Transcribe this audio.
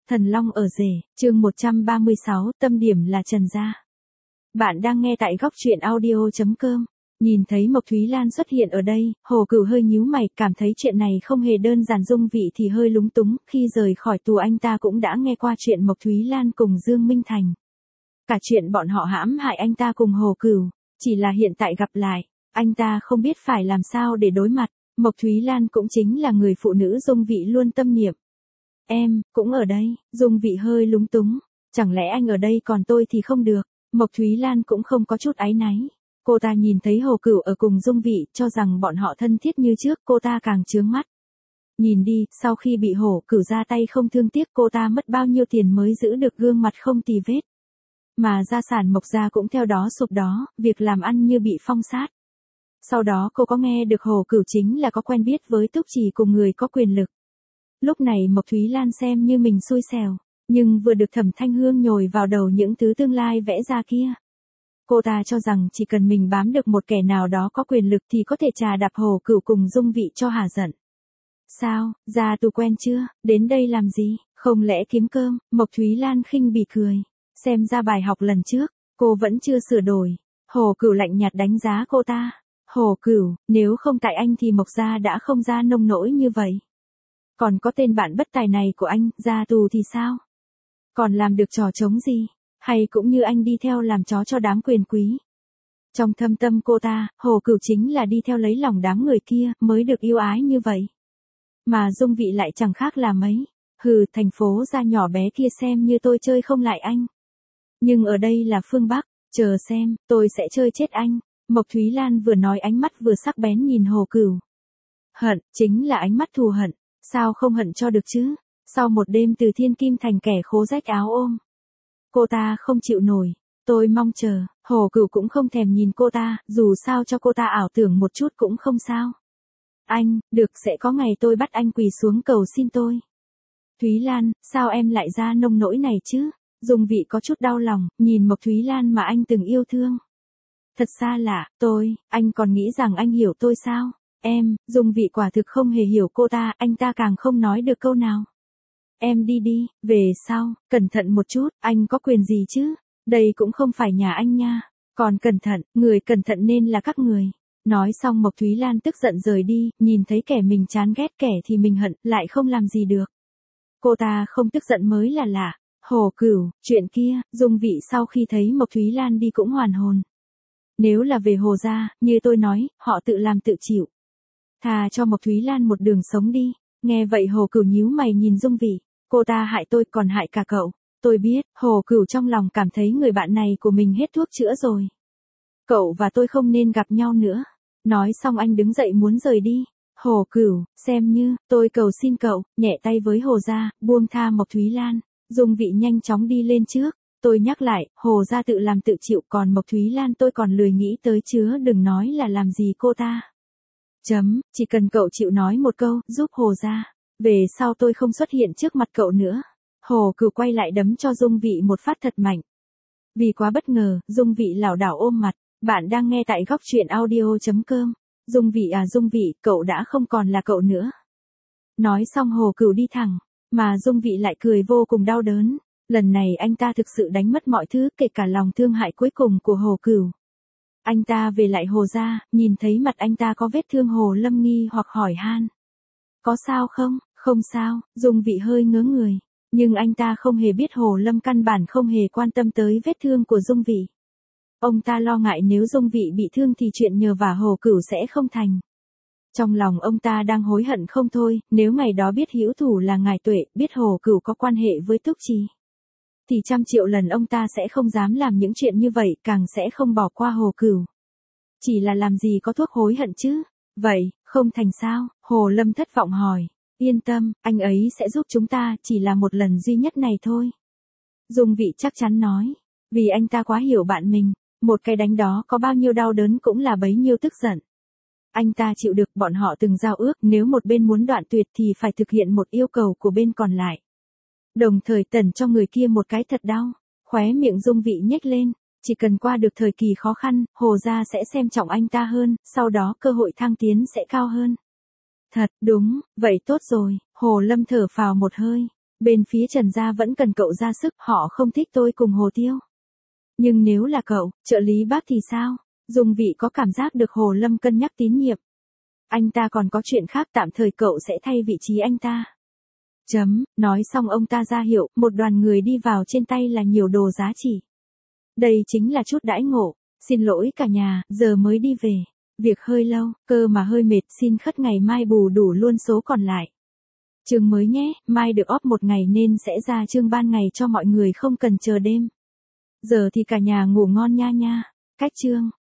Thần Long ở rể, chương 136, tâm điểm là Trần Gia. Bạn đang nghe tại góc truyện audio.com. Nhìn thấy Mộc Thúy Lan xuất hiện ở đây, Hồ Cửu hơi nhíu mày, cảm thấy chuyện này không hề đơn giản. Dung Vị thì hơi lúng túng, khi rời khỏi tù anh ta cũng đã nghe qua chuyện Mộc Thúy Lan cùng Dương Minh Thành. Cả chuyện bọn họ hãm hại anh ta cùng Hồ Cửu, chỉ là hiện tại gặp lại, anh ta không biết phải làm sao để đối mặt. Mộc Thúy Lan cũng chính là người phụ nữ Dung Vị luôn tâm niệm. Em, cũng ở đây, Dung Vị hơi lúng túng, chẳng lẽ anh ở đây còn tôi thì không được. Mộc Thúy Lan cũng không có chút áy náy. Cô ta nhìn thấy Hồ Cửu ở cùng Dung Vị, cho rằng bọn họ thân thiết như trước, cô ta càng chướng mắt. Nhìn đi, sau khi bị Hồ Cửu ra tay không thương tiếc, cô ta mất bao nhiêu tiền mới giữ được gương mặt không tì vết. Mà gia sản Mộc gia cũng theo đó sụp đó, việc làm ăn như bị phong sát. Sau đó cô có nghe được Hồ Cửu chính là có quen biết với Túc Chỉ cùng người có quyền lực. Lúc này Mộc Thúy Lan xem như mình xui xẻo, nhưng vừa được Thẩm Thanh Hương nhồi vào đầu những thứ tương lai vẽ ra kia. Cô ta cho rằng chỉ cần mình bám được một kẻ nào đó có quyền lực thì có thể trà đạp Hồ Cửu cùng Dung Vị cho hả giận. Sao, ra tù quen chưa, đến đây làm gì, không lẽ kiếm cơm? Mộc Thúy Lan khinh bỉ cười, xem ra bài học lần trước, cô vẫn chưa sửa đổi. Hồ Cửu lạnh nhạt đánh giá cô ta. Hồ Cửu, nếu không tại anh thì Mộc gia đã không ra nông nỗi như vậy. Còn có tên bạn bất tài này của anh, ra tù thì sao? Còn làm được trò trống gì? Hay cũng như anh đi theo làm chó cho đám quyền quý? Trong thâm tâm cô ta, Hồ Cửu chính là đi theo lấy lòng đám người kia, mới được yêu ái như vậy. Mà Dung Vị lại chẳng khác là mấy. Hừ, thành phố Gia nhỏ bé kia xem như tôi chơi không lại anh. Nhưng ở đây là phương Bắc, chờ xem, tôi sẽ chơi chết anh. Mộc Thúy Lan vừa nói ánh mắt vừa sắc bén nhìn Hồ Cửu. Hận, chính là ánh mắt thù hận. Sao không hận cho được chứ? Sau một đêm từ Thiên Kim Thành kẻ khố rách áo ôm. Cô ta không chịu nổi. Tôi mong chờ. Hồ Cửu cũng không thèm nhìn cô ta, dù sao cho cô ta ảo tưởng một chút cũng không sao. Anh, được, sẽ có ngày tôi bắt anh quỳ xuống cầu xin tôi. Thúy Lan, sao em lại ra nông nỗi này chứ? Dung Vị có chút đau lòng, nhìn Mộc Thúy Lan mà anh từng yêu thương. Thật xa lạ, anh còn nghĩ rằng anh hiểu tôi sao? Em, Dung Vị quả thực không hề hiểu cô ta, anh ta càng không nói được câu nào. Em đi đi, về sau, cẩn thận một chút, anh có quyền gì chứ? Đây cũng không phải nhà anh nha. Còn cẩn thận, người cẩn thận nên là các người. Nói xong Mộc Thúy Lan tức giận rời đi, nhìn thấy kẻ mình chán ghét kẻ thì mình hận, lại không làm gì được. Cô ta không tức giận mới là lạ. Hồ Cửu, chuyện kia, Dung Vị sau khi thấy Mộc Thúy Lan đi cũng hoàn hồn. Nếu là về Hồ gia, như tôi nói, họ tự làm tự chịu. Thà cho Mộc Thúy Lan một đường sống đi. Nghe vậy Hồ Cửu nhíu mày nhìn Dung Vị. Cô ta hại tôi còn hại cả cậu. Tôi biết, Hồ Cửu trong lòng cảm thấy người bạn này của mình hết thuốc chữa rồi. Cậu và tôi không nên gặp nhau nữa. Nói xong anh đứng dậy muốn rời đi. Hồ Cửu, xem như, tôi cầu xin cậu, nhẹ tay với Hồ gia, buông tha Mộc Thúy Lan. Dung Vị nhanh chóng đi lên trước. Tôi nhắc lại, Hồ gia tự làm tự chịu, còn Mộc Thúy Lan tôi còn lười nghĩ tới chứa đừng nói là làm gì cô ta. Chỉ cần cậu chịu nói một câu, giúp Hồ gia. Về sau tôi không xuất hiện trước mặt cậu nữa. Hồ Cửu quay lại đấm cho Dung Vị một phát thật mạnh. Vì quá bất ngờ, Dung Vị lảo đảo ôm mặt. Bạn đang nghe tại góc truyện audio.com. Dung Vị à Dung Vị, cậu đã không còn là cậu nữa. Nói xong Hồ Cửu đi thẳng, mà Dung Vị lại cười vô cùng đau đớn. Lần này anh ta thực sự đánh mất mọi thứ, kể cả lòng thương hại cuối cùng của Hồ Cửu. Anh ta về lại Hồ gia, nhìn thấy mặt anh ta có vết thương, Hồ Lâm nghi hoặc hỏi han. Có sao không? Không sao, Dung Vị hơi ngớ người. Nhưng anh ta không hề biết Hồ Lâm căn bản không hề quan tâm tới vết thương của Dung Vị. Ông ta lo ngại nếu Dung Vị bị thương thì chuyện nhờ vả Hồ Cửu sẽ không thành. Trong lòng ông ta đang hối hận không thôi, nếu ngày đó biết hữu thủ là Ngải Tuệ, biết Hồ Cửu có quan hệ với Túc Trì, thì 100 triệu lần ông ta sẽ không dám làm những chuyện như vậy, càng sẽ không bỏ qua Hồ Cửu. Chỉ là làm gì có thuốc hối hận chứ? Vậy, không thành sao? Hồ Lâm thất vọng hỏi. Yên tâm, anh ấy sẽ giúp chúng ta, chỉ là một lần duy nhất này thôi. Dung Vị chắc chắn nói. Vì anh ta quá hiểu bạn mình, một cái đánh đó có bao nhiêu đau đớn cũng là bấy nhiêu tức giận. Anh ta chịu được, bọn họ từng giao ước, nếu một bên muốn đoạn tuyệt thì phải thực hiện một yêu cầu của bên còn lại. Đồng thời tẩn cho người kia một cái thật đau. Khóe miệng Dung Vị nhếch lên. Chỉ cần qua được thời kỳ khó khăn, Hồ gia sẽ xem trọng anh ta hơn, sau đó cơ hội thăng tiến sẽ cao hơn. Thật, đúng, vậy tốt rồi. Hồ Lâm thở phào một hơi. Bên phía Trần gia vẫn cần cậu ra sức, họ không thích tôi cùng Hồ Tiêu. Nhưng nếu là cậu, trợ lý bác thì sao? Dung Vị có cảm giác được Hồ Lâm cân nhắc tín nhiệm. Anh ta còn có chuyện khác, tạm thời cậu sẽ thay vị trí anh ta. Nói xong ông ta ra hiệu, một đoàn người đi vào, trên tay là nhiều đồ giá trị. Đây chính là chút đãi ngộ. Xin lỗi cả nhà, giờ mới đi về. Việc hơi lâu, cơ mà hơi mệt, xin khất ngày mai bù đủ luôn số còn lại. Chương mới nhé, mai được off một ngày nên sẽ ra chương ban ngày cho mọi người không cần chờ đêm. Giờ thì cả nhà ngủ ngon nha nha. Cách chương.